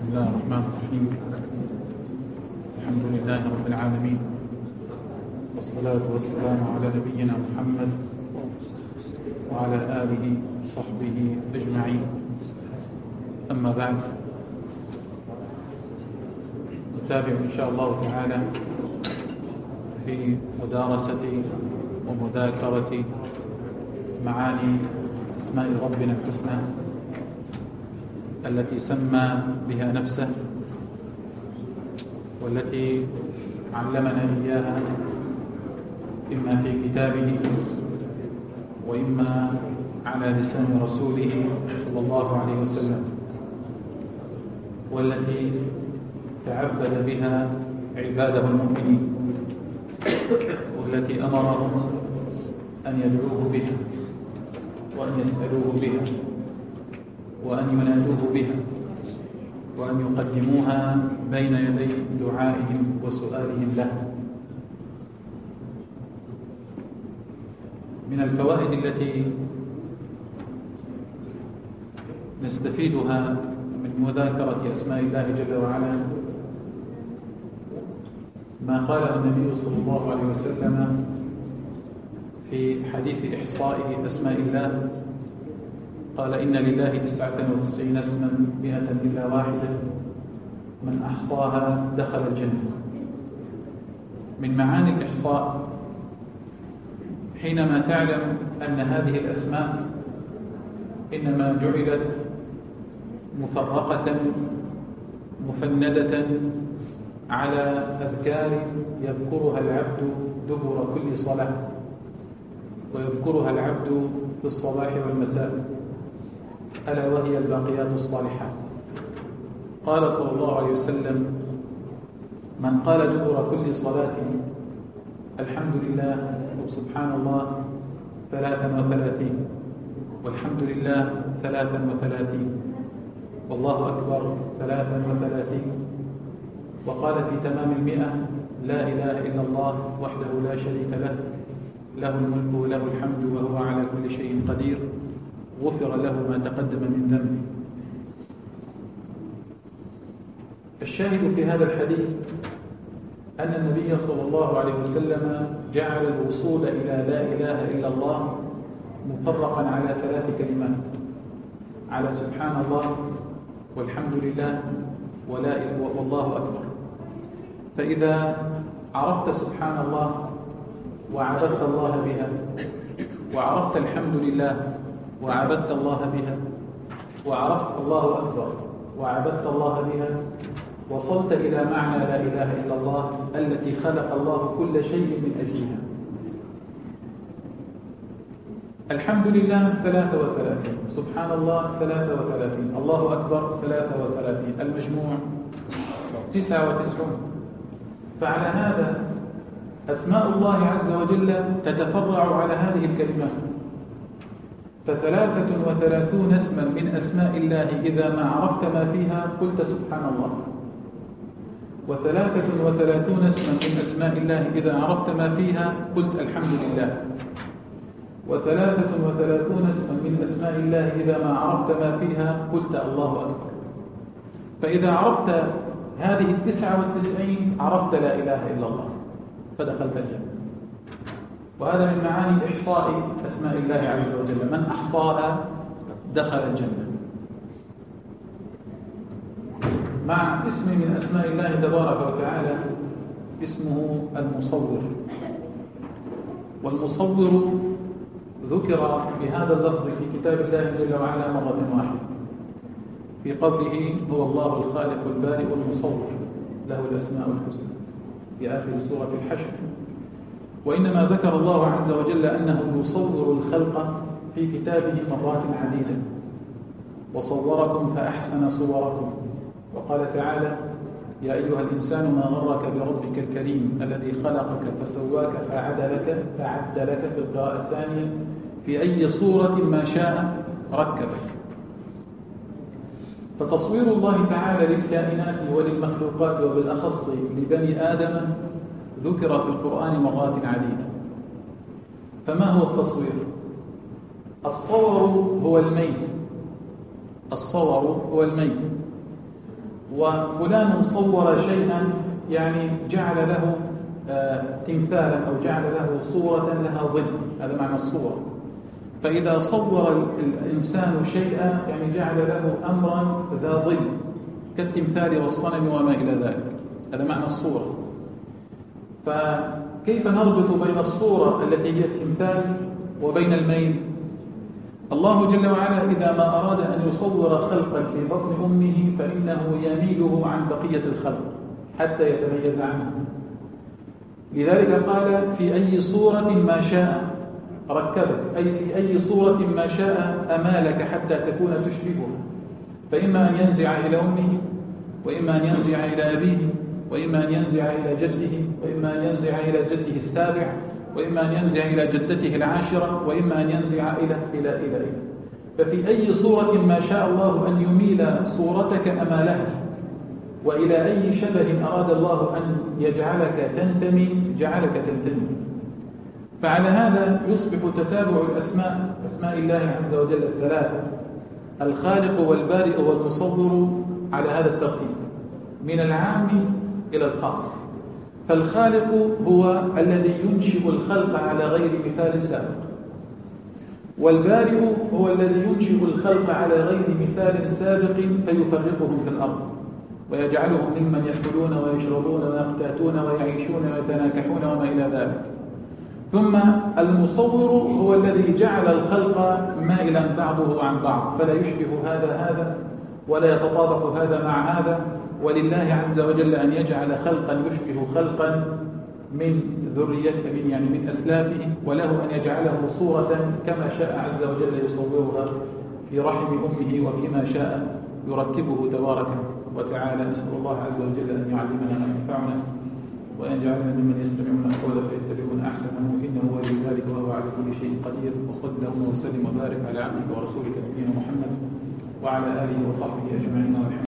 الله الرحمن الرحيم. الحمد لله رب العالمين، والصلاة والسلام على نبينا محمد وعلى آله وصحبه أجمعين. أما بعد، نتابع إن شاء الله تعالى في مدارسة ومذاكرة معاني أسماء ربنا الحسنى التي سمى بها نفسه، والتي علمنا إياها إما في كتابه وإما على لسان رسوله صلى الله عليه وسلم، والتي تعبد بها عباده المؤمنين، والتي أمرهم أن يدعوه بها وأن يسألوه بها وأن ينادوه بها وأن يقدموها بين يدي دعائهم وسؤالهم له. من الفوائد التي نستفيدها من مذاكرة أسماء الله جل وعلا ما قاله النبي صلى الله عليه وسلم في حديث إحصاء أسماء الله. قال: إن لله 99 اسما 100 إلا واحدة، من أحصاها دخل الجنة. من معاني الإحصاء حينما تعلم أن هذه الأسماء إنما جعلت مفرقة مفندة على أذكار يذكرها العبد دبر كل صلاة، ويذكرها العبد في الصباح والمساء، ألا وهي الباقيات الصالحات. قال صلى الله عليه وسلم: من قال دبر كل صلاة الحمد لله وسبحان الله 33 والحمد لله 33 والله أكبر 33، وقال في تمام 100: لا إله إلا الله وحده لا شريك له، له الملك وله الحمد وهو على كل شيء قدير، غفر له ما تقدم من ذنبه. الشاهد في هذا الحديث أن النبي صلى الله عليه وسلم جعل الوصول إلى لا إله إلا الله مفرقا على 3 كلمات: على سبحان الله والحمد لله والله أكبر. فإذا عرفت سبحان الله وعبدت الله بها، وعرفت الحمد لله وعبدت الله بها، وعرفت الله أكبر وعبدت الله بها، وصلت إلى معنى لا إله إلا الله التي خلق الله كل شيء من أجلها. الحمد لله 33، سبحان الله 33، الله أكبر 33، المجموع 99. فعلى هذا أسماء الله عز وجل تتفرع على هذه الكلمات، ف33 اسما من أسماء الله إذا ما عرفت ما فيها قلت سبحان الله، و33 اسما من أسماء الله إذا عرفت ما فيها قلت الحمد لله، و33 اسما من أسماء الله إذا ما عرفت ما فيها قلت الله أكبر. فإذا عرفت هذه 99 عرفت لا إله إلا الله فدخلت الجنة. وهذا من معاني إحصاء أسماء الله عز وجل: من أحصاها دخل الجنة. مع اسم من أسماء الله تبارك وتعالى اسمه المصور. والمصور ذكر بهذا اللفظ في كتاب الله جل وعلا مرة واحدة في قوله: هو الله الخالق البارئ المصور له الأسماء الحسنى، في آخر سورة الحشر. وإنما ذكر الله عز وجل أنه يصور الخلق في كتابه مرات عديدة: وصوركم فأحسن صوركم. وقال تعالى: يا أيها الإنسان ما غرك بربك الكريم الذي خلقك فسواك فعدلك في القراءة الثانية في أي صورة ما شاء ركبك. فتصوير الله تعالى للكائنات وللمخلوقات وبالأخص لبني آدم ذكر في القرآن مرات عديدة. فما هو التصوير؟ الصور هو الميل، الصور هو الميل، وفلان صور شيئا يعني جعل له تمثالا أو جعل له صورة لها ظل، هذا معنى الصورة. فإذا صور الإنسان شيئا يعني جعل له أمرا ذا ظل كالتمثال والصنم وما إلى ذلك، هذا معنى الصورة. فكيف نربط بين الصورة التي هي التمثال وبين الميل؟ الله جل وعلا إذا ما أراد أن يصور خلقا في بطن أمه فإنه يميله عن بقية الخلق حتى يتميز عنه. لذلك قال في أي صورة ما شاء ركبك، أي في أي صورة ما شاء أمالك حتى تكون تشبهه، فإما أن ينزع إلى أمه، وإما أن ينزع إلى أبيه، وإما أن ينزع إلى جده، وإما أن ينزع إلى جده السابع، وإما أن ينزع إلى جدته العاشرة، وإما أن ينزع إلى. ففي أي صورة ما شاء الله أن يميل صورتك أمالها، وإلى أي شبه أراد الله أن يجعلك تنتمي جعلك تنتمي. فعلى هذا يصبح تتابع الأسماء، أسماء الله عز وجل الثلاثة، الخالق والبارئ والمصور، على هذا الترتيب من العام إلى الخاص. فالخالق هو الذي ينشئ الخلق على غير مثال سابق، والبارئ هو الذي ينشئ الخلق على غير مثال سابق فيفرقهم في الأرض ويجعلهم ممن يأكلون ويشربون ويقتاتون ويعيشون ويتناكحون وما إلى ذلك. ثم المصور هو الذي جعل الخلق مائلا بعضه عن بعض، فلا يشبه هذا ولا يتطابق هذا مع هذا. ولله عز وجل أن يجعل خلقا يشبه خلقا من ذريته يعني من أسلافه، وله أن يجعله صورة كما شاء عز وجل يصورها في رحم أمه وفيما شاء يرتبه تبارك وتعالى. نسأل الله عز وجل أن يعلمنا ما ينفعنا وأن يجعلنا ممن يستمعون القول فيتبعون أحسنه، إنه ولي ذلك وهو على كل شيء قدير. وصلى اللهم وسلم وبارك على عبدك ورسولك نبينا محمد وعلى آله وصحبه أجمعين.